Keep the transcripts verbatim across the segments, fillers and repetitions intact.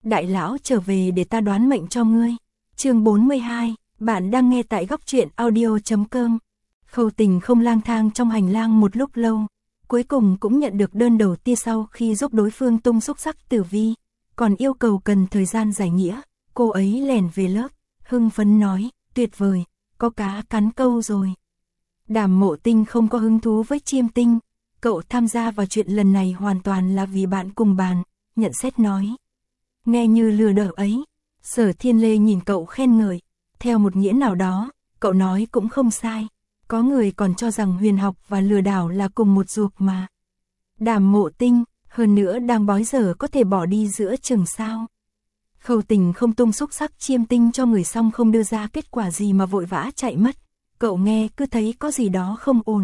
đại lão trở về để ta đoán mệnh cho ngươi. Chương bốn mươi hai, bạn đang nghe tại góc truyện audio chấm com. Khâu Tình không lang thang trong hành lang một lúc lâu, cuối cùng cũng nhận được đơn đầu tiên sau khi giúp đối phương tung xúc sắc tử vi, còn yêu cầu cần thời gian giải nghĩa. Cô ấy lèn về lớp, hưng phấn nói, tuyệt vời, có cá cắn câu rồi. Đàm Mộ Tinh không có hứng thú với chiêm tinh, cậu tham gia vào chuyện lần này hoàn toàn là vì bạn cùng bàn, nhận xét nói. Nghe như lừa đảo ấy. Sở Thiên Lê nhìn cậu khen ngợi, theo một nghĩa nào đó, cậu nói cũng không sai, có người còn cho rằng huyền học và lừa đảo là cùng một ruột mà. Đàm Mộ Tinh, hơn nữa đang bói giờ có thể bỏ đi giữa chừng sao. Khâu Tình không tung xúc sắc chiêm tinh cho người xong không đưa ra kết quả gì mà vội vã chạy mất, cậu nghe cứ thấy có gì đó không ổn.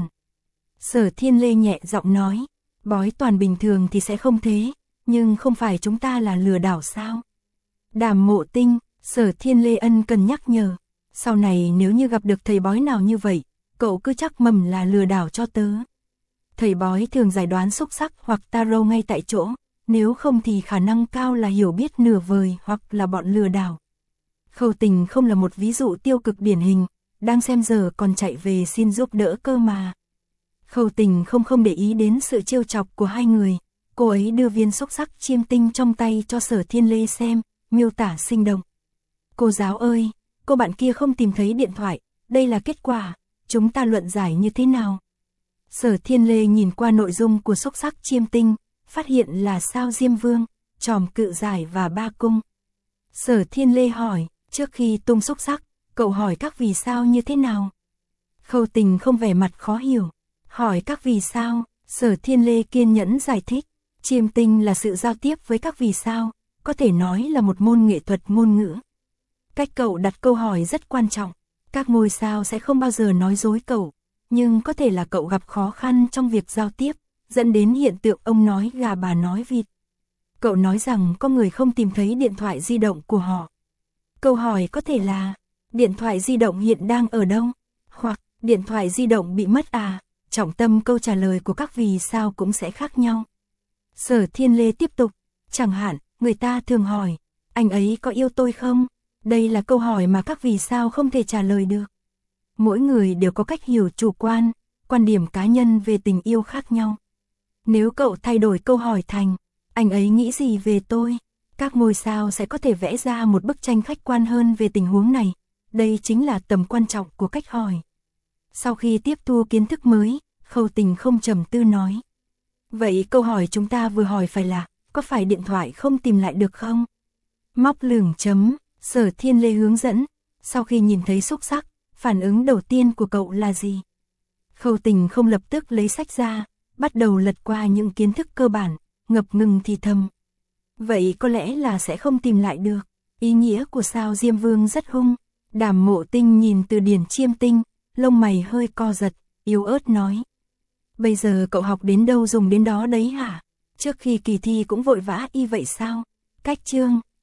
Sở Thiên Lê nhẹ giọng nói, bói toàn bình thường thì sẽ không thế, nhưng không phải chúng ta là lừa đảo sao? Đàm Mộ Tinh, Sở Thiên Lê ân cần nhắc nhở, sau này nếu như gặp được thầy bói nào như vậy, cậu cứ chắc mầm là lừa đảo cho tớ. Thầy bói thường giải đoán xúc sắc hoặc tarot ngay tại chỗ, nếu không thì khả năng cao là hiểu biết nửa vời hoặc là bọn lừa đảo. Khâu Tình không là một ví dụ tiêu cực điển hình, đang xem giờ còn chạy về xin giúp đỡ cơ mà. Khâu Tình không không để ý đến sự trêu chọc của hai người, cô ấy đưa viên xúc sắc chiêm tinh trong tay cho Sở Thiên Lê xem, miêu tả sinh động. Cô giáo ơi, cô bạn kia không tìm thấy điện thoại, đây là kết quả, chúng ta luận giải như thế nào? Sở Thiên Lê nhìn qua nội dung của xúc sắc chiêm tinh, phát hiện là sao Diêm Vương, tròm cự giải và ba cung. Sở Thiên Lê hỏi, trước khi tung xúc sắc, cậu hỏi các vì sao như thế nào? Khâu Tình không vẻ mặt khó hiểu, hỏi các vì sao, Sở Thiên Lê kiên nhẫn giải thích, chiêm tinh là sự giao tiếp với các vì sao, có thể nói là một môn nghệ thuật ngôn ngữ. Cách cậu đặt câu hỏi rất quan trọng, các ngôi sao sẽ không bao giờ nói dối cậu, nhưng có thể là cậu gặp khó khăn trong việc giao tiếp, dẫn đến hiện tượng ông nói gà bà nói vịt. Cậu nói rằng có người không tìm thấy điện thoại di động của họ. Câu hỏi có thể là, điện thoại di động hiện đang ở đâu? Hoặc, điện thoại di động bị mất à? Trọng tâm câu trả lời của các vì sao cũng sẽ khác nhau. Sở Thiên Lê tiếp tục, chẳng hạn, người ta thường hỏi, anh ấy có yêu tôi không? Đây là câu hỏi mà các vì sao không thể trả lời được. Mỗi người đều có cách hiểu chủ quan, quan điểm cá nhân về tình yêu khác nhau. Nếu cậu thay đổi câu hỏi thành, anh ấy nghĩ gì về tôi? Các ngôi sao sẽ có thể vẽ ra một bức tranh khách quan hơn về tình huống này. Đây chính là tầm quan trọng của cách hỏi. Sau khi tiếp thu kiến thức mới, Khâu Tình không trầm tư nói. Vậy câu hỏi chúng ta vừa hỏi phải là, có phải điện thoại không tìm lại được không? Móc lửng chấm, Sở Thiên Lê hướng dẫn. Sau khi nhìn thấy xúc sắc, phản ứng đầu tiên của cậu là gì? Khâu Tình không lập tức lấy sách ra, bắt đầu lật qua những kiến thức cơ bản, ngập ngừng thì thầm. Vậy có lẽ là sẽ không tìm lại được. Ý nghĩa của sao Diêm Vương rất hung. Đàm Mộ Tinh nhìn từ điển chiêm tinh, lông mày hơi co giật, yếu ớt nói. Bây giờ cậu học đến đâu dùng đến đó đấy hả? Trước khi kỳ thi cũng vội vã y vậy sao? Cách chương,